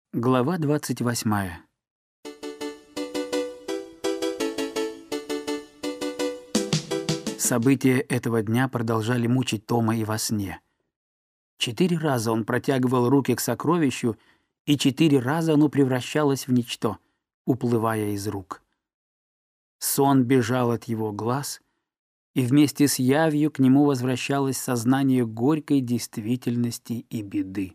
Глава 28. События этого дня продолжали мучить Тома и во сне. 4 раза он протягивал руки к сокровищу, и 4 раза оно превращалось в ничто, уплывая из рук. Сон бежал от его глаз, и вместе с явью к нему возвращалось сознание горькой действительности и беды.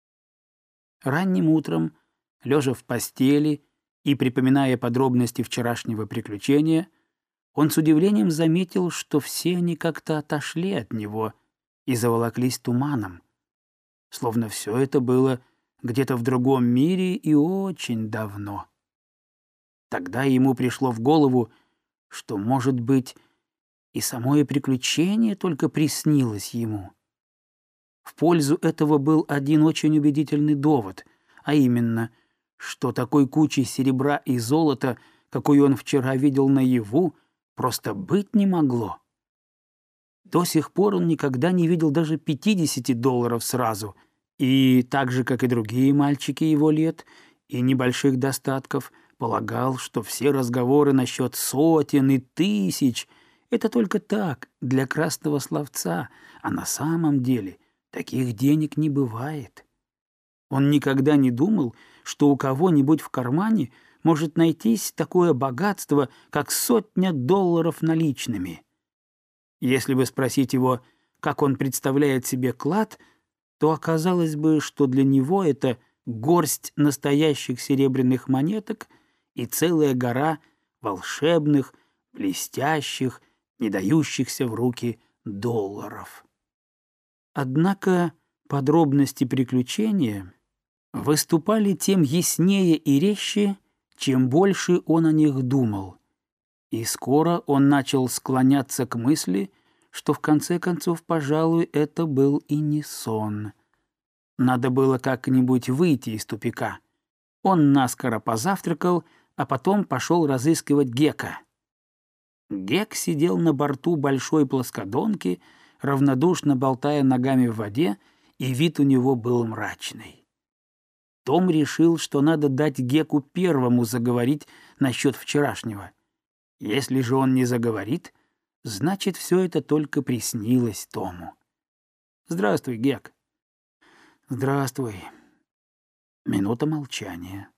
Ранним утром, лежа в постели и припоминая подробности вчерашнего приключения, он с удивлением заметил, что все они как-то отошли от него и заволоклись туманом, словно все это было где-то в другом мире и очень давно. Тогда ему пришло в голову, что, может быть, и самое приключение только приснилось ему. В пользу этого был один очень убедительный довод, а именно, что такой кучи серебра и золота, какой он вчера видел наяву, просто быть не могло. До сих пор он никогда не видел даже $50 сразу, и так же, как и другие мальчики его лет и небольших достатков, полагал, что все разговоры насчет сотен и тысяч — это только так, для красного словца, а на самом деле таких денег не бывает. Он никогда не думал, что у кого-нибудь в кармане может найтись такое богатство, как $100 наличными. Если бы спросить его, как он представляет себе клад, то оказалось бы, что для него это горсть настоящих серебряных монеток и целая гора волшебных, блестящих, не дающихся в руки долларов. Однако подробности приключения выступали тем яснее и резче, чем больше он о них думал, и скоро он начал склоняться к мысли, что в конце концов, пожалуй, это был и не сон. Надо было как-нибудь выйти из тупика. Он наскоро позавтракал, а потом пошел разыскивать Гека. Гек сидел на борту большой плоскодонки, равнодушно болтая ногами в воде, и вид у него был мрачный. Том решил, что надо дать Геку первому заговорить насчет вчерашнего. Если же он не заговорит, значит, все это только приснилось Тому. «Здравствуй, Гек». «Здравствуй». Минута молчания.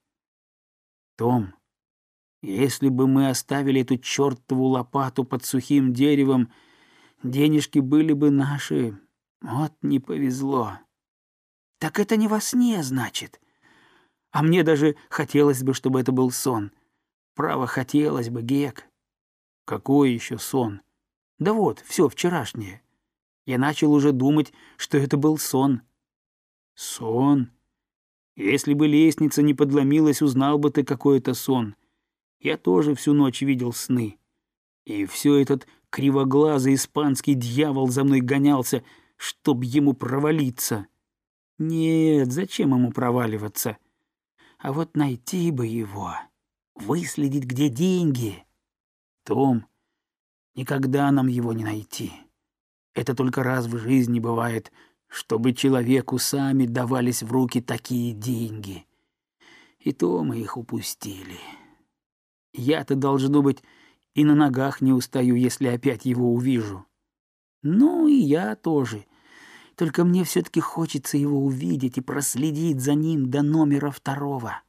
«Том, если бы мы оставили эту чертову лопату под сухим деревом, денежки были бы наши. Вот не повезло». «Так это не во сне, значит? А мне даже хотелось бы, чтобы это был сон. Право, хотелось бы, Гек». «Какой еще сон?» «Да вот, все вчерашнее. Я начал уже думать, что это был сон». «Сон? Если бы лестница не подломилась, узнал бы ты, какой это сон. Я тоже всю ночь видел сны. И все этот кривоглазый испанский дьявол за мной гонялся, чтоб ему провалиться. Нет, зачем ему проваливаться? А вот найти бы его, выследить, где деньги. Том, никогда нам его не найти. Это только раз в жизни бывает, чтобы человеку сами давались в руки такие деньги. И то мы их упустили. Я-то, должно быть, и на ногах не устаю, если опять его увижу. Ну и я тоже. Только мне все-таки хочется его увидеть и проследить за ним до номера 2.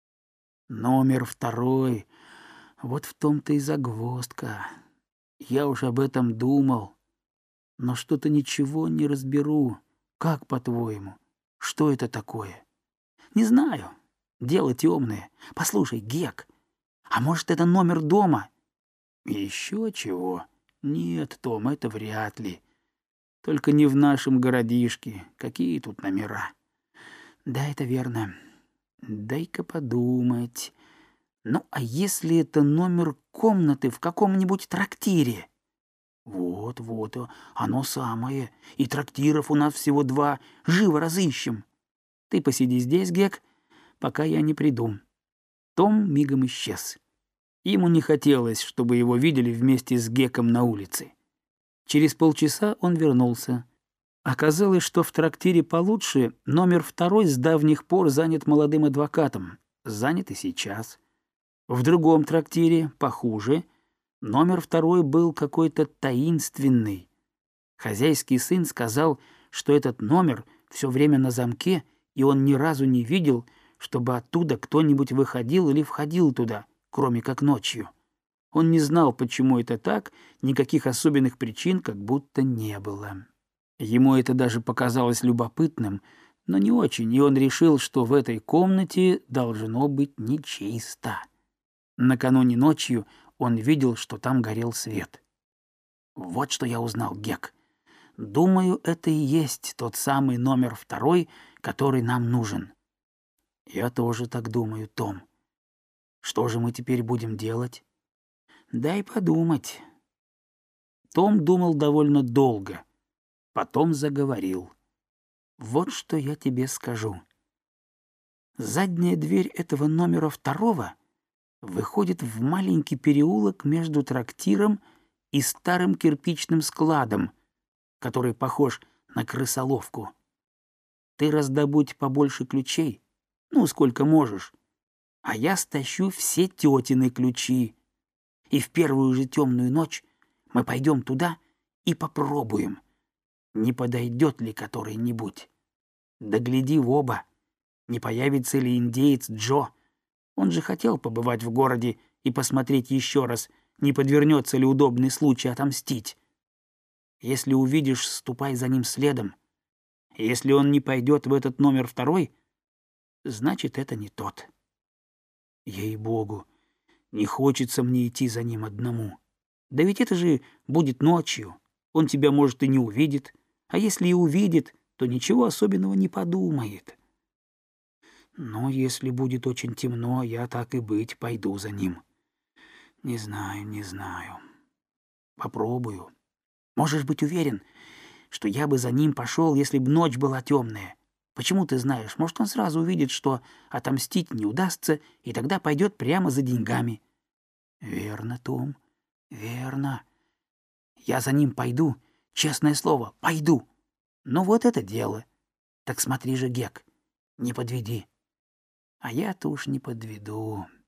Номер 2. Вот в том-то и загвоздка. Я уж об этом думал, но что-то ничего не разберу. Как, по-твоему, что это такое? Не знаю. Дело темное. Послушай, Гек, а может, это номер дома? Еще чего? Нет, Том, это вряд ли. Только не в нашем городишке. Какие тут номера? Да, это верно. Дай-ка подумать. Ну, а если это номер комнаты в каком-нибудь трактире? Вот, оно самое. И трактиров у нас всего 2. Живо разыщем. Ты посиди здесь, Гек, пока я не приду. Том мигом исчез. Ему не хотелось, чтобы его видели вместе с Геком на улице. Через полчаса он вернулся. Оказалось, что в трактире получше номер 2 с давних пор занят молодым адвокатом. Занят и сейчас. В другом трактире, похуже, номер 2 был какой-то таинственный. Хозяйский сын сказал, что этот номер все время на замке, и он ни разу не видел, чтобы оттуда кто-нибудь выходил или входил туда, кроме как ночью. Он не знал, почему это так, никаких особенных причин как будто не было. Ему это даже показалось любопытным, но не очень, и он решил, что в этой комнате должно быть нечисто. Накануне ночью он видел, что там горел свет. «Вот что я узнал, Гек. Думаю, это и есть тот самый номер 2, который нам нужен». «Я тоже так думаю, Том. Что же мы теперь будем делать?» «Дай подумать». Том думал довольно долго. Потом заговорил. «Вот что я тебе скажу. Задняя дверь этого номера 2 выходит в маленький переулок между трактиром и старым кирпичным складом, который похож на крысоловку. Ты раздобудь побольше ключей, сколько можешь, а я стащу все тетины ключи, и в первую же темную ночь мы пойдем туда и попробуем, не подойдет ли который-нибудь. Да гляди в оба, не появится ли индеец Джо. Он же хотел побывать в городе и посмотреть еще раз, не подвернется ли удобный случай отомстить. Если увидишь, ступай за ним следом. Если он не пойдет в этот номер 2, значит, это не тот. Ей-богу, не хочется мне идти за ним одному. Да ведь это же будет ночью. Он тебя, может, и не увидит. А если и увидит, то ничего особенного не подумает. Но если будет очень темно, я так и быть пойду за ним. Не знаю. Попробую. Можешь быть уверен, что я бы за ним пошел, если б ночь была темная. Почему ты знаешь? Может, он сразу увидит, что отомстить не удастся, и тогда пойдет прямо за деньгами. Верно, Том, верно. Я за ним пойду, честное слово, пойду. Но вот это дело. Так смотри же, Гек, не подведи. А я-то уж не подведу.